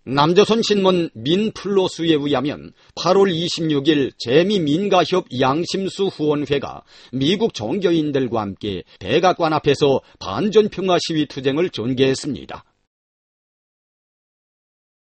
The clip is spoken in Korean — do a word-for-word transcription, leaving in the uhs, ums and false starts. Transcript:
남조선 신문 민플로스에 의하면 팔월 이십육일 재미민가협 양심수 후원회가 미국 종교인들과 함께 백악관 앞에서 반전평화 시위 투쟁을 전개했습니다.